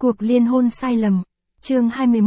Cuộc liên hôn sai lầm. Chương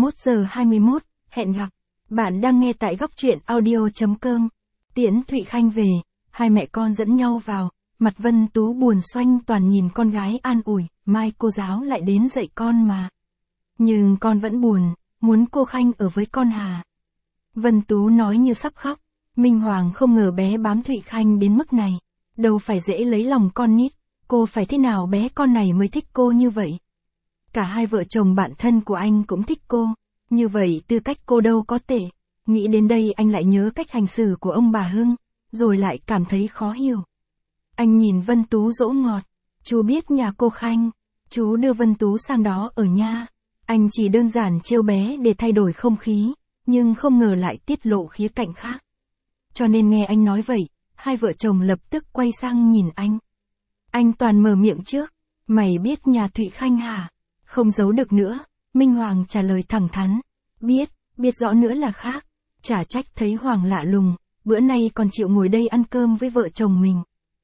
21:21, hẹn gặp. Bạn đang nghe tại góc truyện audio.com. Tiễn Thụy Khanh về, hai mẹ con dẫn nhau vào, mặt Vân Tú buồn xoanh toàn nhìn con gái an ủi, mai cô giáo lại đến dạy con mà. Nhưng con vẫn buồn, muốn cô Khanh ở với con hà. Vân Tú nói như sắp khóc, Minh Hoàng không ngờ bé bám Thụy Khanh đến mức này. Đâu phải dễ lấy lòng con nít, cô phải thế nào bé con này mới thích cô như vậy. Cả hai vợ chồng bạn thân của anh cũng thích cô, như vậy tư cách cô đâu có tệ. Nghĩ đến đây anh lại nhớ cách hành xử của ông bà Hưng, rồi lại cảm thấy khó hiểu. Anh nhìn Vân Tú dỗ ngọt, chú biết nhà cô Khanh, chú đưa Vân Tú sang đó ở nha. Anh chỉ đơn giản trêu bé để thay đổi không khí, nhưng không ngờ lại tiết lộ khía cạnh khác. Cho nên nghe anh nói vậy, hai vợ chồng lập tức quay sang nhìn anh. Anh toàn mở miệng trước, mày biết nhà Thụy Khanh hả? Không giấu được nữa, Minh Hoàng trả lời thẳng thắn. Biết rõ nữa là khác. Chả trách thấy Hoàng lạ lùng, bữa nay còn chịu ngồi đây ăn cơm với vợ chồng mình.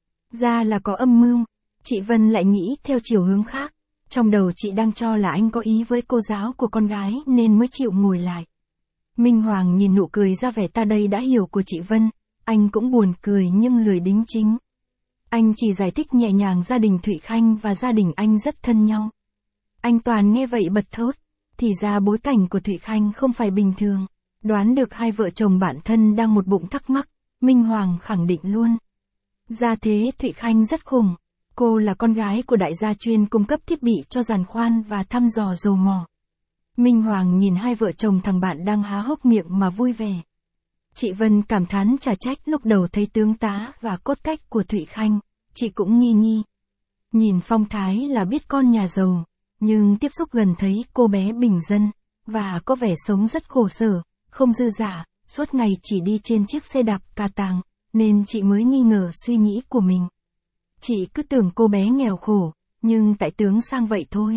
Ra là có âm mưu, chị Vân lại nghĩ theo chiều hướng khác. Trong đầu chị đang cho là anh có ý với cô giáo của con gái nên mới chịu ngồi lại. Minh Hoàng nhìn nụ cười ra vẻ ta đây đã hiểu của chị Vân, anh cũng buồn cười nhưng lười đính chính. Anh chỉ giải thích nhẹ nhàng gia đình Thụy Khanh và gia đình anh rất thân nhau. Anh toàn nghe vậy bật thốt, thì ra bối cảnh của Thụy Khanh không phải bình thường. Đoán được hai vợ chồng bạn thân đang một bụng thắc mắc, Minh Hoàng khẳng định luôn. Gia thế Thụy Khanh rất khủng, cô là con gái của đại gia chuyên cung cấp thiết bị cho giàn khoan và thăm dò dầu mỏ. Minh Hoàng nhìn hai vợ chồng thằng bạn đang há hốc miệng mà vui vẻ. Chị Vân cảm thán chả trách lúc đầu thấy tướng tá và cốt cách của Thụy Khanh, chị cũng nghi. Nhìn phong thái là biết con nhà giàu, nhưng tiếp xúc gần thấy cô bé bình dân, và có vẻ sống rất khổ sở, không dư dả, suốt ngày chỉ đi trên chiếc xe đạp cà tàng, nên chị mới nghi ngờ suy nghĩ của mình. Chị cứ tưởng cô bé nghèo khổ, nhưng tại tướng sang vậy thôi.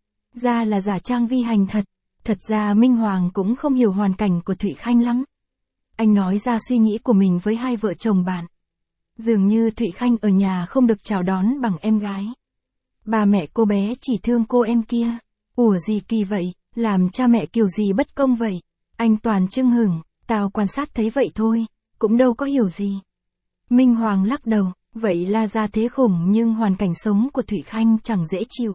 Ra là giả trang vi hành thật. Thật ra Minh Hoàng cũng không hiểu hoàn cảnh của Thụy Khanh lắm. Anh nói ra suy nghĩ của mình với hai vợ chồng bạn. Dường như Thụy Khanh ở nhà không được chào đón bằng em gái. Bà mẹ cô bé chỉ thương cô em kia. Ủa gì kỳ vậy, làm cha mẹ kiểu gì bất công vậy. Anh toàn chưng hửng, tao quan sát thấy vậy thôi, cũng đâu có hiểu gì. Minh Hoàng lắc đầu, vậy là ra thế khủng nhưng hoàn cảnh sống của Thụy Khanh chẳng dễ chịu.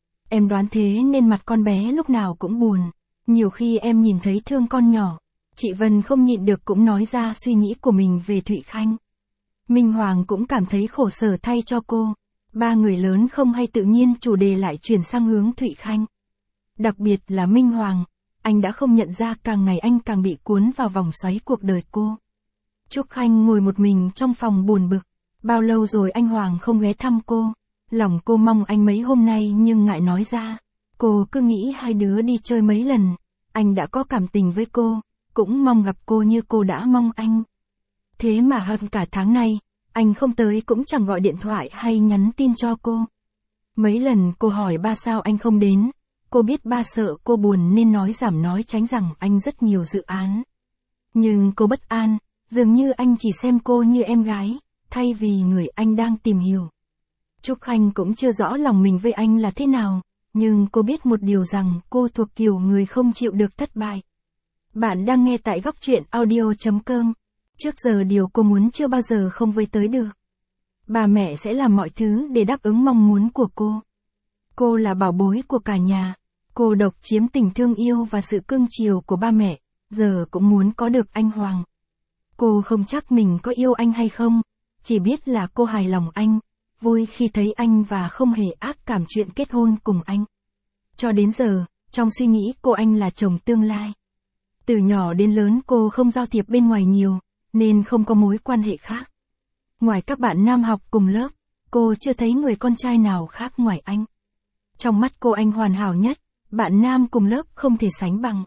Em đoán thế nên mặt con bé lúc nào cũng buồn. Nhiều khi em nhìn thấy thương con nhỏ. Chị Vân không nhịn được cũng nói ra suy nghĩ của mình về Thụy Khanh. Minh Hoàng cũng cảm thấy khổ sở thay cho cô. Ba người lớn không hay tự nhiên chủ đề lại chuyển sang hướng Thụy Khanh. Đặc biệt là Minh Hoàng, anh đã không nhận ra càng ngày anh càng bị cuốn vào vòng xoáy cuộc đời cô. Trúc Khanh ngồi một mình trong phòng buồn bực. Bao lâu rồi anh Hoàng không ghé thăm cô. Lòng cô mong anh mấy hôm nay nhưng ngại nói ra. Cô cứ nghĩ hai đứa đi chơi mấy lần. Anh đã có cảm tình với cô, cũng mong gặp cô như cô đã mong anh. Thế mà hơn cả tháng nay, anh không tới cũng chẳng gọi điện thoại hay nhắn tin cho cô. Mấy lần cô hỏi ba sao anh không đến. Cô biết ba sợ cô buồn nên nói giảm nói tránh rằng anh rất nhiều dự án. Nhưng cô bất an, dường như anh chỉ xem cô như em gái, thay vì người anh đang tìm hiểu. Trúc Khanh cũng chưa rõ lòng mình với anh là thế nào, nhưng cô biết một điều rằng cô thuộc kiểu người không chịu được thất bại. Bạn đang nghe tại góc truyện audio.com. Trước giờ điều cô muốn chưa bao giờ không với tới được. Bà mẹ sẽ làm mọi thứ để đáp ứng mong muốn của cô. Cô là bảo bối của cả nhà. Cô độc chiếm tình thương yêu và sự cưng chiều của ba mẹ, giờ cũng muốn có được anh Hoàng. Cô không chắc mình có yêu anh hay không, chỉ biết là cô hài lòng anh, vui khi thấy anh và không hề ác cảm chuyện kết hôn cùng anh. Cho đến giờ, trong suy nghĩ cô anh là chồng tương lai. Từ nhỏ đến lớn cô không giao thiệp bên ngoài nhiều, nên không có mối quan hệ khác. Ngoài các bạn nam học cùng lớp, cô chưa thấy người con trai nào khác ngoài anh. Trong mắt cô anh hoàn hảo nhất, bạn nam cùng lớp không thể sánh bằng.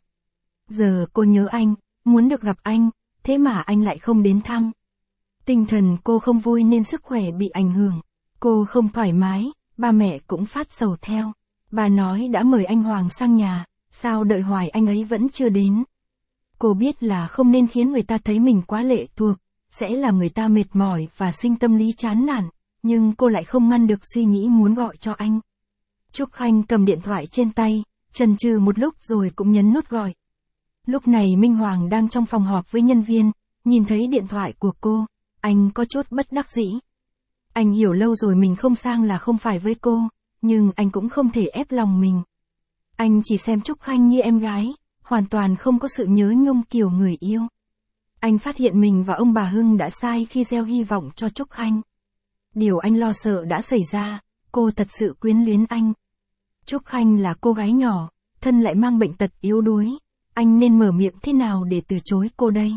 Giờ cô nhớ anh, muốn được gặp anh, thế mà anh lại không đến thăm. Tinh thần cô không vui nên sức khỏe bị ảnh hưởng. Cô không thoải mái, ba mẹ cũng phát sầu theo. Bà nói đã mời anh Hoàng sang nhà, sao đợi hoài anh ấy vẫn chưa đến. Cô biết là không nên khiến người ta thấy mình quá lệ thuộc, sẽ làm người ta mệt mỏi và sinh tâm lý chán nản, nhưng cô lại không ngăn được suy nghĩ muốn gọi cho anh. Trúc Khanh cầm điện thoại trên tay, chần chừ một lúc rồi cũng nhấn nút gọi. Lúc này Minh Hoàng đang trong phòng họp với nhân viên, nhìn thấy điện thoại của cô, anh có chút bất đắc dĩ. Anh hiểu lâu rồi mình không sang là không phải với cô, nhưng anh cũng không thể ép lòng mình. Anh chỉ xem Trúc Khanh như em gái, hoàn toàn không có sự nhớ nhung kiểu người yêu. Anh phát hiện mình và ông bà Hưng đã sai khi gieo hy vọng cho Trúc Khanh. Điều anh lo sợ đã xảy ra, cô thật sự quyến luyến anh. Trúc Khanh là cô gái nhỏ, thân lại mang bệnh tật yếu đuối, anh nên mở miệng thế nào để từ chối cô đây?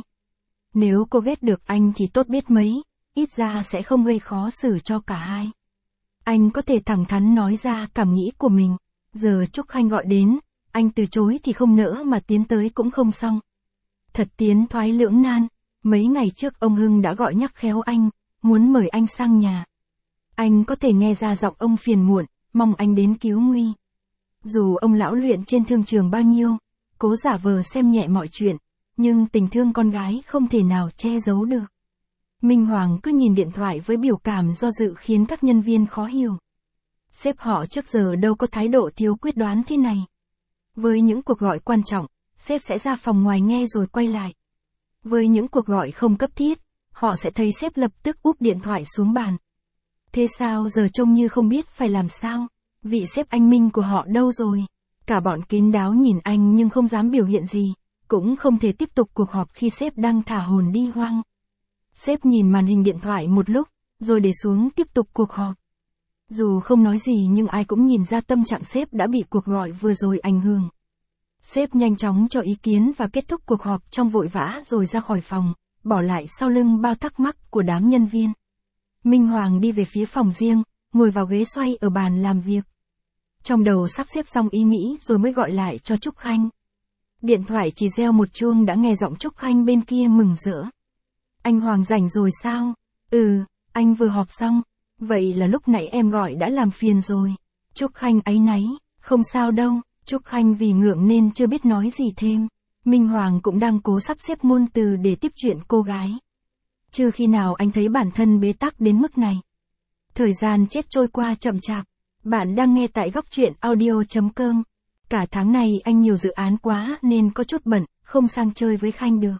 Nếu cô ghét được anh thì tốt biết mấy, ít ra sẽ không gây khó xử cho cả hai. Anh có thể thẳng thắn nói ra cảm nghĩ của mình, giờ Trúc Khanh gọi đến, anh từ chối thì không nỡ mà tiến tới cũng không xong. Thật tiến thoái lưỡng nan, mấy ngày trước ông Hưng đã gọi nhắc khéo anh, muốn mời anh sang nhà. Anh có thể nghe ra giọng ông phiền muộn, mong anh đến cứu nguy. Dù ông lão luyện trên thương trường bao nhiêu, cố giả vờ xem nhẹ mọi chuyện, nhưng tình thương con gái không thể nào che giấu được. Minh Hoàng cứ nhìn điện thoại với biểu cảm do dự khiến các nhân viên khó hiểu. Sếp họ trước giờ đâu có thái độ thiếu quyết đoán thế này. Với những cuộc gọi quan trọng, sếp sẽ ra phòng ngoài nghe rồi quay lại. Với những cuộc gọi không cấp thiết, họ sẽ thấy sếp lập tức úp điện thoại xuống bàn. Thế sao giờ trông như không biết phải làm sao? Vị sếp anh Minh của họ đâu rồi? Cả bọn kín đáo nhìn anh nhưng không dám biểu hiện gì, cũng không thể tiếp tục cuộc họp khi sếp đang thả hồn đi hoang. Sếp nhìn màn hình điện thoại một lúc, rồi để xuống tiếp tục cuộc họp. Dù không nói gì nhưng ai cũng nhìn ra tâm trạng sếp đã bị cuộc gọi vừa rồi ảnh hưởng. Sếp nhanh chóng cho ý kiến và kết thúc cuộc họp trong vội vã rồi ra khỏi phòng, bỏ lại sau lưng bao thắc mắc của đám nhân viên. Minh Hoàng đi về phía phòng riêng, ngồi vào ghế xoay ở bàn làm việc. Trong đầu sắp xếp xong ý nghĩ rồi mới gọi lại cho Trúc Khanh. Điện thoại chỉ reo một chuông đã nghe giọng Trúc Khanh bên kia mừng rỡ. Anh Hoàng rảnh rồi sao? Ừ, anh vừa họp xong. Vậy là lúc nãy em gọi đã làm phiền rồi. Trúc Khanh áy náy, không sao đâu. Trúc Khanh vì ngượng nên chưa biết nói gì thêm. Minh Hoàng cũng đang cố sắp xếp ngôn từ để tiếp chuyện cô gái. Chưa khi nào anh thấy bản thân bế tắc đến mức này. Thời gian chết trôi qua chậm chạp. Bạn đang nghe tại góc truyện audio.com. Cả tháng này anh nhiều dự án quá nên có chút bận, không sang chơi với Khanh được.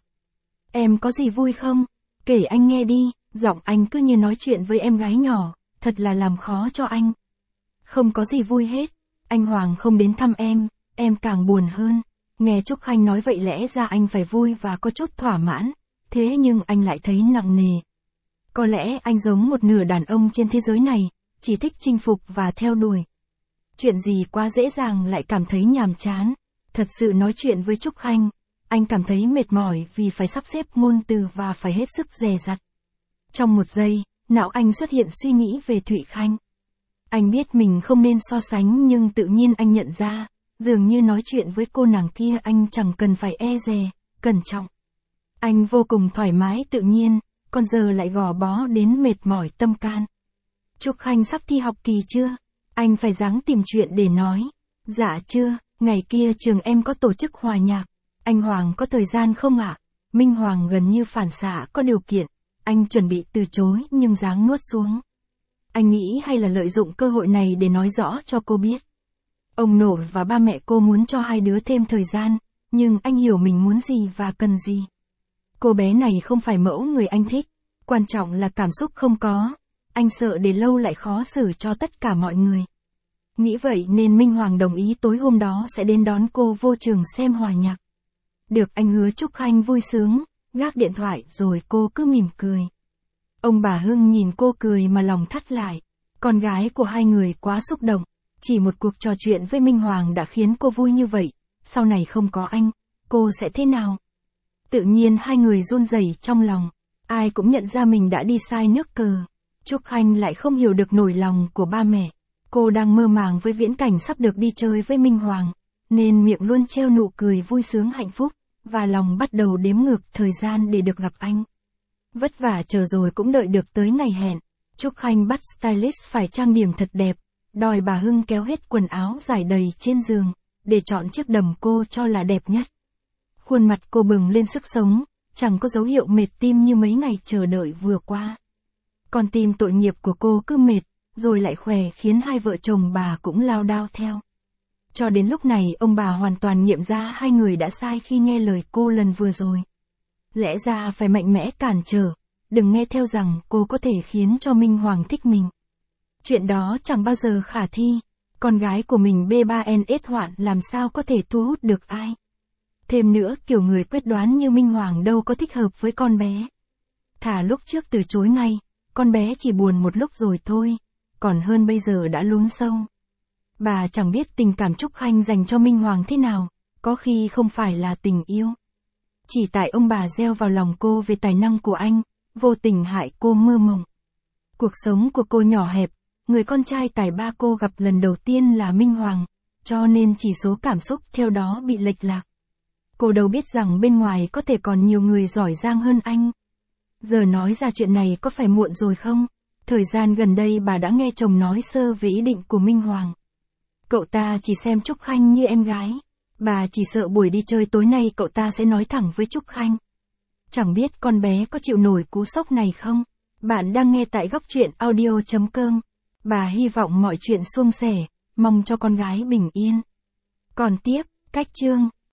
Em có gì vui không? Kể anh nghe đi, giọng anh cứ như nói chuyện với em gái nhỏ, thật là làm khó cho anh. Không có gì vui hết, anh Hoàng không đến thăm em càng buồn hơn. Nghe Trúc Khanh nói vậy lẽ ra anh phải vui và có chút thỏa mãn, thế nhưng anh lại thấy nặng nề. Có lẽ anh giống một nửa đàn ông trên thế giới này, chỉ thích chinh phục và theo đuổi. Chuyện gì quá dễ dàng lại cảm thấy nhàm chán. Thật sự nói chuyện với Trúc Khanh, anh cảm thấy mệt mỏi vì phải sắp xếp ngôn từ và phải hết sức dè dặt. Trong một giây, não anh xuất hiện suy nghĩ về Thụy Khanh. Anh biết mình không nên so sánh nhưng tự nhiên anh nhận ra, dường như nói chuyện với cô nàng kia anh chẳng cần phải e dè, cẩn trọng. Anh vô cùng thoải mái tự nhiên, còn giờ lại gò bó đến mệt mỏi tâm can. Trúc Khanh sắp thi học kỳ chưa? Anh phải ráng tìm chuyện để nói. Dạ chưa, ngày kia trường em có tổ chức hòa nhạc. Anh Hoàng có thời gian không ạ? Minh Hoàng gần như phản xạ có điều kiện. Anh chuẩn bị từ chối nhưng ráng nuốt xuống. Anh nghĩ hay là lợi dụng cơ hội này để nói rõ cho cô biết. Ông nội và ba mẹ cô muốn cho hai đứa thêm thời gian, nhưng anh hiểu mình muốn gì và cần gì. Cô bé này không phải mẫu người anh thích, quan trọng là cảm xúc không có. Anh sợ để lâu lại khó xử cho tất cả mọi người. Nghĩ vậy nên Minh Hoàng đồng ý tối hôm đó sẽ đến đón cô vô trường xem hòa nhạc. Được anh hứa Trúc Khanh vui sướng, gác điện thoại rồi cô cứ mỉm cười. Ông bà Hưng nhìn cô cười mà lòng thắt lại. Con gái của hai người quá xúc động. Chỉ một cuộc trò chuyện với Minh Hoàng đã khiến cô vui như vậy. Sau này không có anh, cô sẽ thế nào? Tự nhiên hai người run rẩy trong lòng. Ai cũng nhận ra mình đã đi sai nước cờ. Trúc Khanh lại không hiểu được nỗi lòng của ba mẹ. Cô đang mơ màng với viễn cảnh sắp được đi chơi với Minh Hoàng, nên miệng luôn treo nụ cười vui sướng hạnh phúc, và lòng bắt đầu đếm ngược thời gian để được gặp anh. Vất vả chờ rồi cũng đợi được tới ngày hẹn. Trúc Khanh bắt stylist phải trang điểm thật đẹp, đòi bà Hưng kéo hết quần áo dài đầy trên giường, để chọn chiếc đầm cô cho là đẹp nhất. Khuôn mặt cô bừng lên sức sống, chẳng có dấu hiệu mệt tim như mấy ngày chờ đợi vừa qua. Con tim tội nghiệp của cô cứ mệt, rồi lại khỏe khiến hai vợ chồng bà cũng lao đao theo. Cho đến lúc này ông bà hoàn toàn nghiệm ra hai người đã sai khi nghe lời cô lần vừa rồi. Lẽ ra phải mạnh mẽ cản trở, đừng nghe theo rằng cô có thể khiến cho Minh Hoàng thích mình. Chuyện đó chẳng bao giờ khả thi, con gái của mình B3NS hoạn làm sao có thể thu hút được ai. Thêm nữa kiểu người quyết đoán như Minh Hoàng đâu có thích hợp với con bé. Thà lúc trước từ chối ngay, con bé chỉ buồn một lúc rồi thôi, còn hơn bây giờ đã lún sâu. Bà chẳng biết tình cảm Trúc Khanh dành cho Minh Hoàng thế nào, có khi không phải là tình yêu. Chỉ tại ông bà gieo vào lòng cô về tài năng của anh, vô tình hại cô mơ mộng. Cuộc sống của cô nhỏ hẹp, người con trai tài ba cô gặp lần đầu tiên là Minh Hoàng, cho nên chỉ số cảm xúc theo đó bị lệch lạc. Cô đâu biết rằng bên ngoài có thể còn nhiều người giỏi giang hơn anh. Giờ nói ra chuyện này có phải muộn rồi không? Thời gian gần đây bà đã nghe chồng nói sơ về ý định của Minh Hoàng. Cậu ta chỉ xem Trúc Khanh như em gái. Bà chỉ sợ buổi đi chơi tối nay cậu ta sẽ nói thẳng với Trúc Khanh. Chẳng biết con bé có chịu nổi cú sốc này không? Bạn đang nghe tại góc truyện audio.com. Bà hy vọng mọi chuyện suôn sẻ, mong cho con gái bình yên. Còn tiếp, cách chương.